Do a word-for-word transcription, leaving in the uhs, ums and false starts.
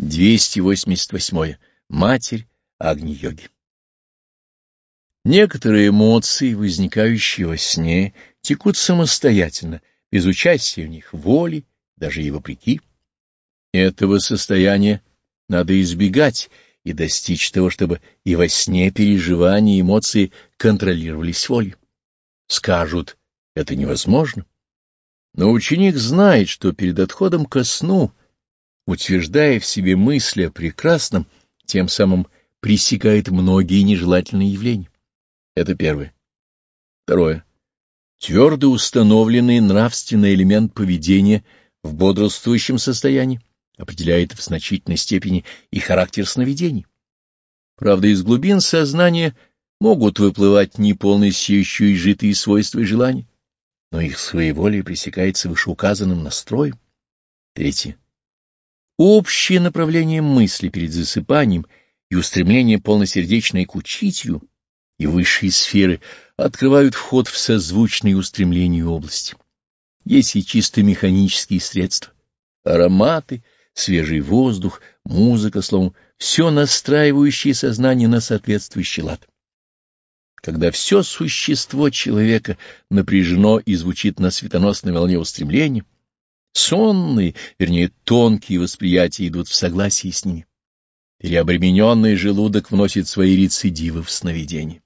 двести восемьдесят восьмое. Матерь Агни-йоги. Некоторые эмоции, возникающие во сне, текут самостоятельно, без участия в них воли, даже и вопреки. Этого состояния надо избегать и достичь того, чтобы и во сне переживания и эмоции контролировались волей. Скажут, это невозможно. Но ученик знает, что перед отходом ко сну, утверждая в себе мысли о прекрасном, тем самым пресекает многие нежелательные явления. Это первое. Второе. Твердо установленный нравственный элемент поведения в бодрствующем состоянии определяет в значительной степени и характер сновидений. Правда, из глубин сознания могут выплывать неполностью еще изжитые свойства и желания, но их своеволие пресекается вышеуказанным настроем. Третье. Общее направление мысли перед засыпанием и устремление полносердечное к учителю и высшие сферы открывают вход в созвучные устремления области. Есть и чисто механические средства, ароматы, свежий воздух, музыка, словом, все настраивающее сознание на соответствующий лад. Когда все существо человека напряжено и звучит на светоносной волне устремления, сонные, вернее, тонкие восприятия идут в согласии с ними. Переобремененный желудок вносит свои рецидивы в сновидение.